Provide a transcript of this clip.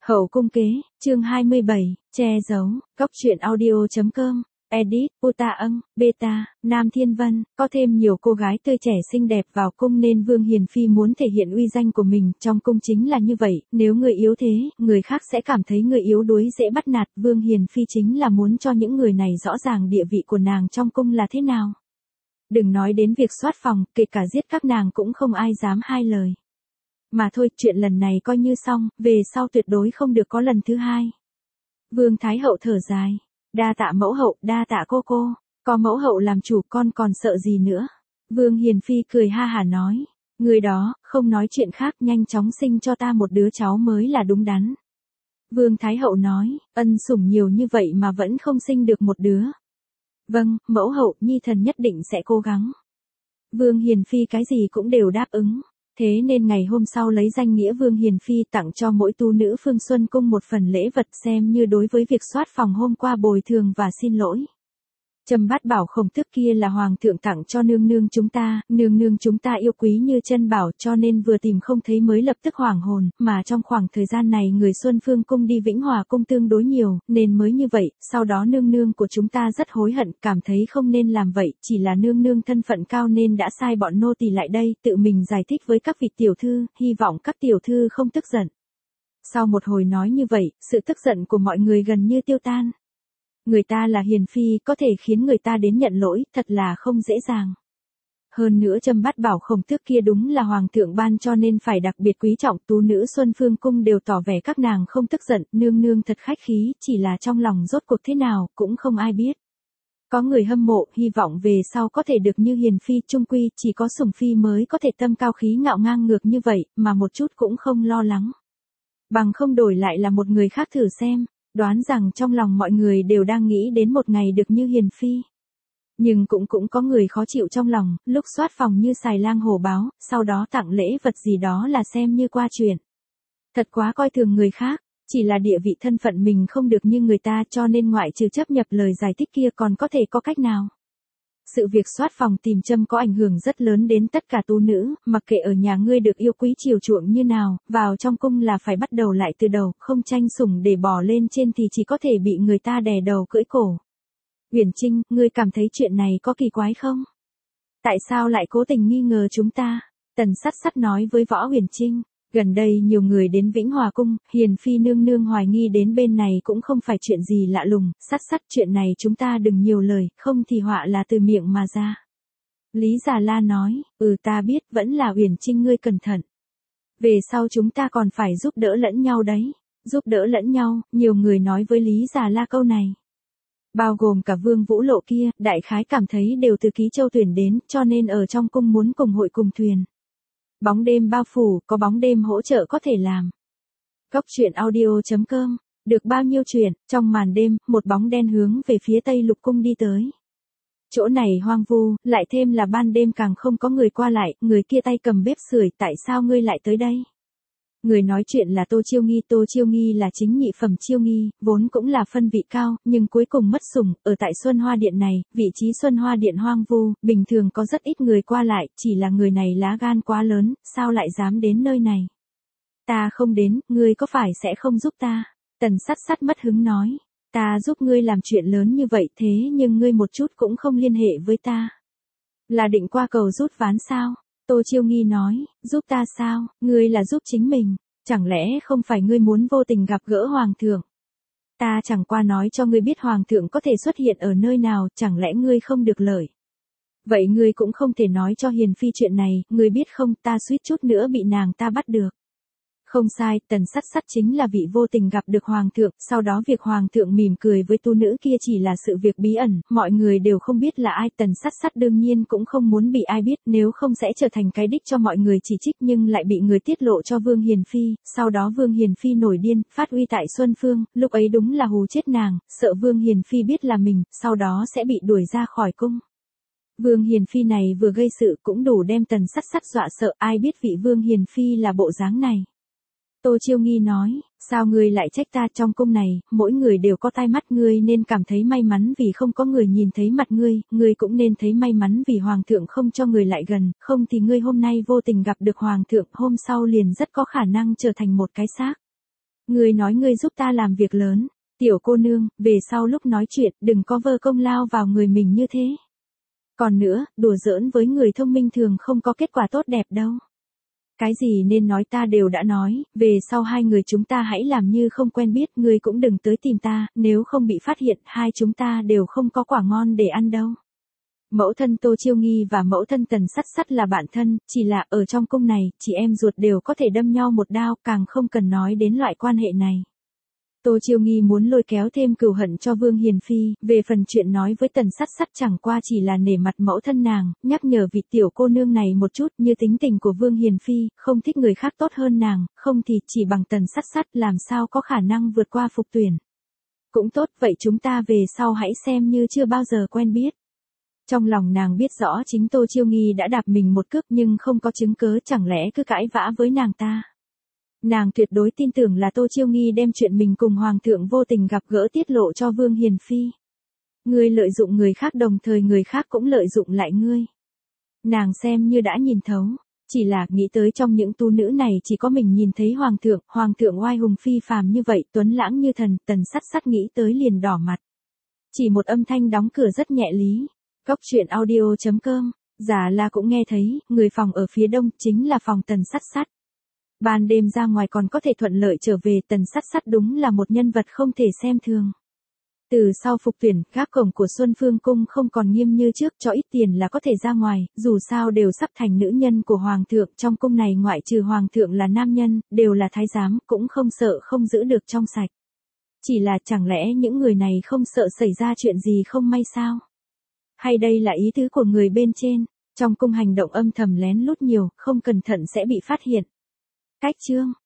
Hậu cung kế, chương 27, che giấu, góc truyện audio.com, edit, Puta âng, beta, Nam Thiên Vân, có thêm nhiều cô gái tươi trẻ xinh đẹp vào cung nên Vương Hiền Phi muốn thể hiện uy danh của mình, trong cung chính là như vậy, nếu người yếu thế, người khác sẽ cảm thấy người yếu đuối dễ bắt nạt, Vương Hiền Phi chính là muốn cho những người này rõ ràng địa vị của nàng trong cung là thế nào. Đừng nói đến việc soát phòng, kể cả giết các nàng cũng không ai dám hai lời. Mà thôi, chuyện lần này coi như xong, về sau tuyệt đối không được có lần thứ hai. Vương Thái Hậu thở dài, đa tạ mẫu hậu, đa tạ cô, có mẫu hậu làm chủ con còn sợ gì nữa. Vương Hiền Phi cười ha hả nói, người đó, không nói chuyện khác, nhanh chóng sinh cho ta một đứa cháu mới là đúng đắn. Vương Thái Hậu nói, ân sủng nhiều như vậy mà vẫn không sinh được một đứa. Vâng, mẫu hậu, nhi thần nhất định sẽ cố gắng. Vương Hiền Phi cái gì cũng đều đáp ứng. Thế nên ngày hôm sau lấy danh nghĩa Vương Hiền Phi tặng cho mỗi tu nữ Phương Xuân Cung một phần lễ vật xem như đối với việc soát phòng hôm qua bồi thường và xin lỗi. Trâm Bát Bảo Khổng Tước kia là hoàng thượng tặng cho nương nương chúng ta yêu quý như chân bảo cho nên vừa tìm không thấy mới lập tức hoảng hồn, mà trong khoảng thời gian này người Xuân Phương Cung đi Vĩnh Hòa Cung tương đối nhiều, nên mới như vậy, sau đó nương nương của chúng ta rất hối hận, cảm thấy không nên làm vậy, chỉ là nương nương thân phận cao nên đã sai bọn nô tỳ lại đây, tự mình giải thích với các vị tiểu thư, hy vọng các tiểu thư không tức giận. Sau một hồi nói như vậy, sự tức giận của mọi người gần như tiêu tan. Người ta là Hiền Phi, có thể khiến người ta đến nhận lỗi, thật là không dễ dàng. Hơn nữa Trâm Bát Bảo Khổng Tước kia đúng là hoàng thượng ban cho nên phải đặc biệt quý trọng, tú nữ Xuân Phương Cung đều tỏ vẻ các nàng không tức giận, nương nương thật khách khí, chỉ là trong lòng rốt cuộc thế nào, cũng không ai biết. Có người hâm mộ, hy vọng về sau có thể được như Hiền Phi, chung quy chỉ có Sủng Phi mới có thể tâm cao khí ngạo ngang ngược như vậy, mà một chút cũng không lo lắng. Bằng không đổi lại là một người khác thử xem. Đoán rằng trong lòng mọi người đều đang nghĩ đến một ngày được như Hiền Phi. Nhưng cũng có người khó chịu trong lòng, lúc soát phòng như xài lang hổ báo, sau đó tặng lễ vật gì đó là xem như qua chuyện. Thật quá coi thường người khác, chỉ là địa vị thân phận mình không được như người ta cho nên ngoại trừ chấp nhập lời giải thích kia còn có thể có cách nào. Sự việc soát phòng tìm châm có ảnh hưởng rất lớn đến tất cả tú nữ, mặc kệ ở nhà ngươi được yêu quý chiều chuộng như nào, vào trong cung là phải bắt đầu lại từ đầu, không tranh sủng để bỏ lên trên thì chỉ có thể bị người ta đè đầu cưỡi cổ. Uyển Trinh, ngươi cảm thấy chuyện này có kỳ quái không? Tại sao lại cố tình nghi ngờ chúng ta? Tần Sắt Sắt nói với Võ Uyển Trinh. Gần đây nhiều người đến Vĩnh Hòa Cung, Hiền Phi nương nương hoài nghi đến bên này cũng không phải chuyện gì lạ lùng, Sắt Sắt chuyện này chúng ta đừng nhiều lời, không thì họa là từ miệng mà ra. Lý Già La nói, ta biết, vẫn là Uyển Trinh ngươi cẩn thận. Về sau chúng ta còn phải giúp đỡ lẫn nhau đấy, giúp đỡ lẫn nhau, nhiều người nói với Lý Già La câu này. Bao gồm cả Vương Vũ Lộ kia, đại khái cảm thấy đều từ Ký Châu tuyển đến, cho nên ở trong cung muốn cùng hội cùng thuyền. Bóng đêm bao phủ, có bóng đêm hỗ trợ có thể làm. Góc truyện audio.com, được bao nhiêu chuyện, trong màn đêm, một bóng đen hướng về phía Tây Lục Cung đi tới. Chỗ này hoang vu, lại thêm là ban đêm càng không có người qua lại, người kia tay cầm bếp sưởi, tại sao ngươi lại tới đây? Người nói chuyện là Tô Chiêu Nghi là chính nhị phẩm Chiêu Nghi, vốn cũng là phân vị cao, nhưng cuối cùng mất sủng, ở tại Xuân Hoa Điện này, vị trí Xuân Hoa Điện hoang vu, bình thường có rất ít người qua lại, chỉ là người này lá gan quá lớn, sao lại dám đến nơi này? Ta không đến, ngươi có phải sẽ không giúp ta? Tần Sắt Sắt mất hứng nói, ta giúp ngươi làm chuyện lớn như vậy thế nhưng ngươi một chút cũng không liên hệ với ta. Là định qua cầu rút ván sao? Tô Chiêu Nghi nói, giúp ta sao, ngươi là giúp chính mình, chẳng lẽ không phải ngươi muốn vô tình gặp gỡ hoàng thượng? Ta chẳng qua nói cho ngươi biết hoàng thượng có thể xuất hiện ở nơi nào, chẳng lẽ ngươi không được lợi? Vậy ngươi cũng không thể nói cho Hiền Phi chuyện này, ngươi biết không, ta suýt chút nữa bị nàng ta bắt được. Không sai, Tần Sắt Sắt chính là vị vô tình gặp được hoàng thượng, sau đó việc hoàng thượng mỉm cười với tu nữ kia chỉ là sự việc bí ẩn, mọi người đều không biết là ai, Tần Sắt Sắt đương nhiên cũng không muốn bị ai biết, nếu không sẽ trở thành cái đích cho mọi người chỉ trích nhưng lại bị người tiết lộ cho Vương Hiền Phi, sau đó Vương Hiền Phi nổi điên, phát uy tại Xuân Phương, lúc ấy đúng là hù chết nàng, sợ Vương Hiền Phi biết là mình, sau đó sẽ bị đuổi ra khỏi cung. Vương Hiền Phi này vừa gây sự cũng đủ đem Tần Sắt Sắt dọa sợ, ai biết vị Vương Hiền Phi là bộ dáng này. Tô Chiêu Nghi nói, sao ngươi lại trách ta, trong cung này, mỗi người đều có tai mắt, ngươi nên cảm thấy may mắn vì không có người nhìn thấy mặt ngươi cũng nên thấy may mắn vì hoàng thượng không cho người lại gần, không thì ngươi hôm nay vô tình gặp được hoàng thượng, hôm sau liền rất có khả năng trở thành một cái xác. Ngươi nói ngươi giúp ta làm việc lớn. Tiểu cô nương, về sau lúc nói chuyện, đừng có vơ công lao vào người mình như thế. Còn nữa, đùa giỡn với người thông minh thường không có kết quả tốt đẹp đâu. Cái gì nên nói ta đều đã nói, về sau hai người chúng ta hãy làm như không quen biết, ngươi cũng đừng tới tìm ta, nếu không bị phát hiện, hai chúng ta đều không có quả ngon để ăn đâu. Mẫu thân Tô Chiêu Nghi và mẫu thân Tần Sắt Sắt là bạn thân, chỉ là ở trong cung này, chị em ruột đều có thể đâm nhau một đao, càng không cần nói đến loại quan hệ này. Tô Chiêu Nghi muốn lôi kéo thêm cừu hận cho Vương Hiền Phi, về phần chuyện nói với Tần Sắt Sắt chẳng qua chỉ là nể mặt mẫu thân nàng, nhắc nhở vị tiểu cô nương này một chút, như tính tình của Vương Hiền Phi, không thích người khác tốt hơn nàng, không thì chỉ bằng Tần Sắt Sắt làm sao có khả năng vượt qua Phục Tuyển. Cũng tốt, vậy chúng ta về sau hãy xem như chưa bao giờ quen biết. Trong lòng nàng biết rõ chính Tô Chiêu Nghi đã đạp mình một cước nhưng không có chứng cớ, chẳng lẽ cứ cãi vã với nàng ta. Nàng tuyệt đối tin tưởng là Tô Chiêu Nghi đem chuyện mình cùng Hoàng thượng vô tình gặp gỡ tiết lộ cho Vương Hiền Phi. Ngươi lợi dụng người khác đồng thời người khác cũng lợi dụng lại ngươi. Nàng xem như đã nhìn thấu, chỉ là nghĩ tới trong những tu nữ này chỉ có mình nhìn thấy Hoàng thượng oai hùng phi phàm như vậy, tuấn lãng như thần, Tần Sắt Sắt nghĩ tới liền đỏ mặt. Chỉ một âm thanh đóng cửa rất nhẹ lý. Góc truyện audio.com, giả là cũng nghe thấy, người phòng ở phía đông chính là phòng Tần Sắt Sắt. Ban đêm ra ngoài còn có thể thuận lợi trở về, Tần Sắt Sắt đúng là một nhân vật không thể xem thường. Từ sau Phục Tuyển, gác cổng của Xuân Phương Cung không còn nghiêm như trước, cho ít tiền là có thể ra ngoài, dù sao đều sắp thành nữ nhân của Hoàng thượng, trong cung này ngoại trừ Hoàng thượng là nam nhân, đều là thái giám, cũng không sợ không giữ được trong sạch. Chỉ là chẳng lẽ những người này không sợ xảy ra chuyện gì không may sao? Hay đây là ý tứ của người bên trên, trong cung hành động âm thầm lén lút nhiều, không cẩn thận sẽ bị phát hiện. Cách chương